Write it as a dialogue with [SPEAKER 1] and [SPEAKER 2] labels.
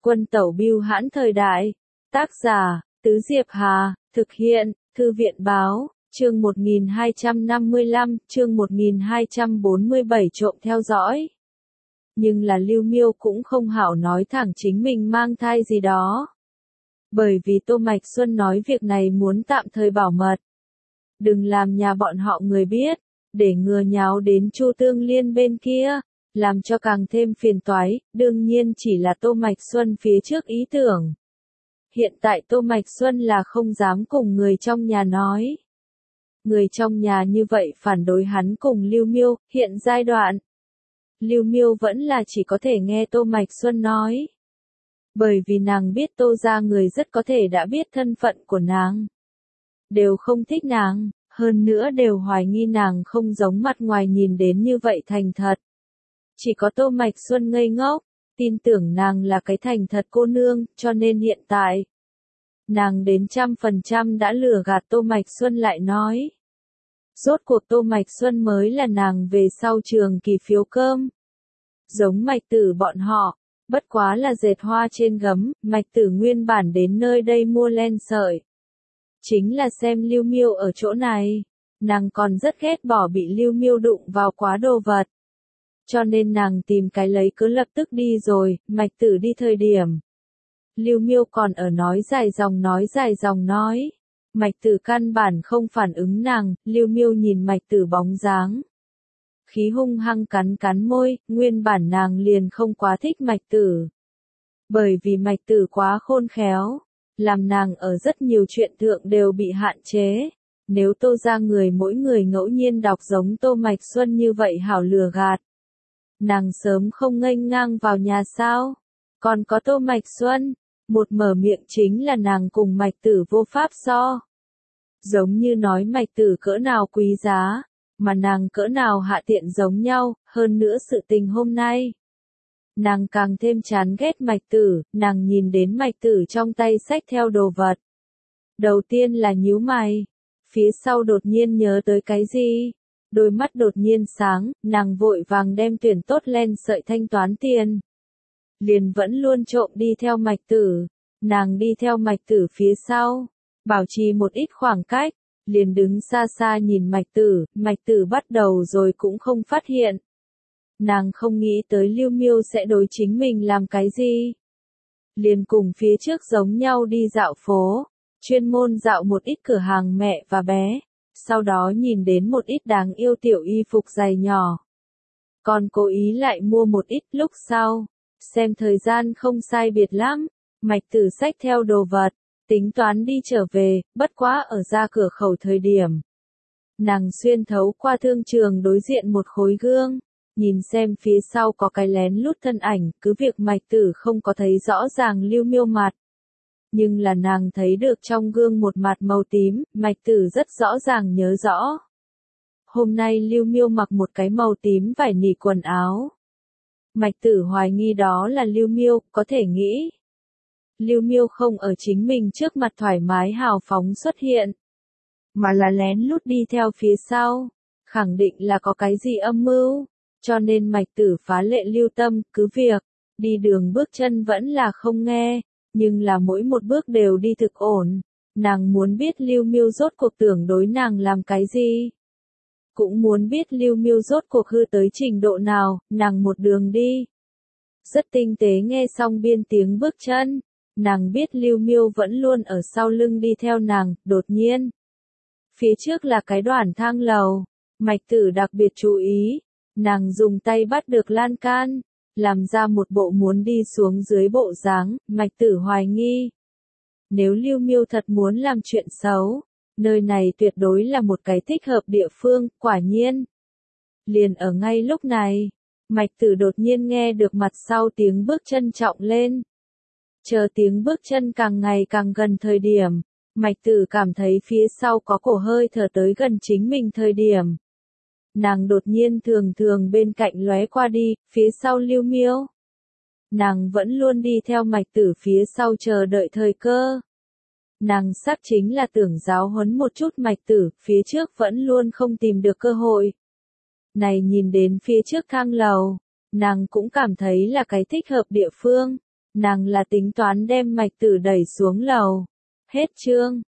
[SPEAKER 1] Quân tẩu bưu hãn thời đại. Tác giả, Tứ Diệp Hà, thực hiện, Thư viện báo, chương 1255, chương 1247 trộm theo dõi. Nhưng là Lưu Miêu cũng không hảo nói thẳng chính mình mang thai gì đó. Bởi vì Tô Mạch Xuân nói việc này muốn tạm thời bảo mật. Đừng làm nhà bọn họ người biết, để ngừa nháo đến Chu Tương Liên bên kia, làm cho càng thêm phiền toái, đương nhiên chỉ là Tô Mạch Xuân phía trước ý tưởng. Hiện tại Tô Mạch Xuân là không dám cùng người trong nhà nói. Người trong nhà như vậy phản đối hắn cùng Lưu Miêu, hiện giai đoạn. Lưu Miêu vẫn là chỉ có thể nghe Tô Mạch Xuân nói. Bởi vì nàng biết Tô gia người rất có thể đã biết thân phận của nàng. Đều không thích nàng, hơn nữa đều hoài nghi nàng không giống mặt ngoài nhìn đến như vậy thành thật. Chỉ có Tô Mạch Xuân ngây ngốc, tin tưởng nàng là cái thành thật cô nương, cho nên hiện tại. Nàng đến 100% đã lừa gạt Tô Mạch Xuân lại nói. Rốt cuộc Tô Mạch Xuân mới là nàng về sau trường kỳ phiếu cơm. Giống Mạch Tử bọn họ, bất quá là dệt hoa trên gấm, Mạch Tử nguyên bản đến nơi đây mua len sợi. Chính là xem Lưu Miêu ở chỗ này, nàng còn rất ghét bỏ bị Lưu Miêu đụng vào quá đồ vật. Cho nên nàng tìm cái lấy cớ lập tức đi rồi, Mạch Tử đi thời điểm. Lưu Miêu còn ở nói dài dòng nói. Mạch Tử căn bản không phản ứng nàng, Lưu Miêu nhìn Mạch Tử bóng dáng. Khí hung hăng cắn môi, nguyên bản nàng liền không quá thích Mạch Tử. Bởi vì Mạch Tử quá khôn khéo, làm nàng ở rất nhiều chuyện thượng đều bị hạn chế. Nếu Tô gia người mỗi người ngẫu nhiên đọc giống Tô Mạch Xuân như vậy hảo lừa gạt. Nàng sớm không nghênh ngang vào nhà sao. Còn có Tô Mạch Xuân, một mở miệng chính là nàng cùng Mạch Tử vô pháp so. Giống như nói Mạch Tử cỡ nào quý giá, mà nàng cỡ nào hạ tiện giống nhau, hơn nữa sự tình hôm nay. Nàng càng thêm chán ghét Mạch Tử, nàng nhìn đến Mạch Tử trong tay xách theo đồ vật. Đầu tiên là nhíu mày, phía sau đột nhiên nhớ tới cái gì, đôi mắt đột nhiên sáng, nàng vội vàng đem tuyển tốt len sợi thanh toán tiền. Liền vẫn luôn trộm đi theo Mạch Tử, nàng đi theo Mạch Tử phía sau, bảo trì một ít khoảng cách, liền đứng xa xa nhìn Mạch Tử bắt đầu rồi cũng không phát hiện. Nàng không nghĩ tới Lưu Miêu sẽ đối chính mình làm cái gì. Liền cùng phía trước giống nhau đi dạo phố, chuyên môn dạo một ít cửa hàng mẹ và bé, sau đó nhìn đến một ít đáng yêu tiểu y phục giày nhỏ. Còn cố ý lại mua một ít lúc sau, xem thời gian không sai biệt lắm, Mạch Tử xách theo đồ vật, tính toán đi trở về, bất quá ở ra cửa khẩu thời điểm. Nàng xuyên thấu qua thương trường đối diện một khối gương, nhìn xem phía sau có cái lén lút thân ảnh, cứ việc Mạch Tử không có thấy rõ ràng Lưu Miêu mặt. Nhưng là nàng thấy được trong gương một mặt màu tím, Mạch Tử rất rõ ràng nhớ rõ. Hôm nay Lưu Miêu mặc một cái màu tím vải nỉ quần áo. Mạch Tử hoài nghi đó là Lưu Miêu, có thể nghĩ. Lưu Miêu không ở chính mình trước mặt thoải mái hào phóng xuất hiện, mà là lén lút đi theo phía sau, khẳng định là có cái gì âm mưu, cho nên Mạch Tử phá lệ lưu tâm, cứ việc, đi đường bước chân vẫn là không nghe, nhưng là mỗi một bước đều đi thực ổn, nàng muốn biết Lưu Miêu rốt cuộc tưởng đối nàng làm cái gì. Cũng muốn biết Lưu Miêu rốt cuộc hư tới trình độ nào, nàng một đường đi. Rất tinh tế nghe xong biên tiếng bước chân, nàng biết Lưu Miêu vẫn luôn ở sau lưng đi theo nàng, đột nhiên. Phía trước là cái đoàn thang lầu, Mạch Tử đặc biệt chú ý, nàng dùng tay bắt được lan can, làm ra một bộ muốn đi xuống dưới bộ dáng, Mạch Tử hoài nghi. Nếu Lưu Miêu thật muốn làm chuyện xấu, nơi này tuyệt đối là một cái thích hợp địa phương, quả nhiên. Liền ở ngay lúc này, Mạch Tử đột nhiên nghe được mặt sau tiếng bước chân trọng lên. Chờ tiếng bước chân càng ngày càng gần thời điểm, Mạch Tử cảm thấy phía sau có cổ hơi thở tới gần chính mình thời điểm. Nàng đột nhiên thường bên cạnh lóe qua đi, phía sau Lưu Miêu. Nàng vẫn luôn đi theo Mạch Tử phía sau chờ đợi thời cơ. Nàng xác chính là tưởng giáo huấn một chút Mạch Tử, phía trước vẫn luôn không tìm được cơ hội. Này nhìn đến phía trước thang lầu, nàng cũng cảm thấy là cái thích hợp địa phương. Nàng là tính toán đem Mạch Tử đẩy xuống lầu. Hết chương.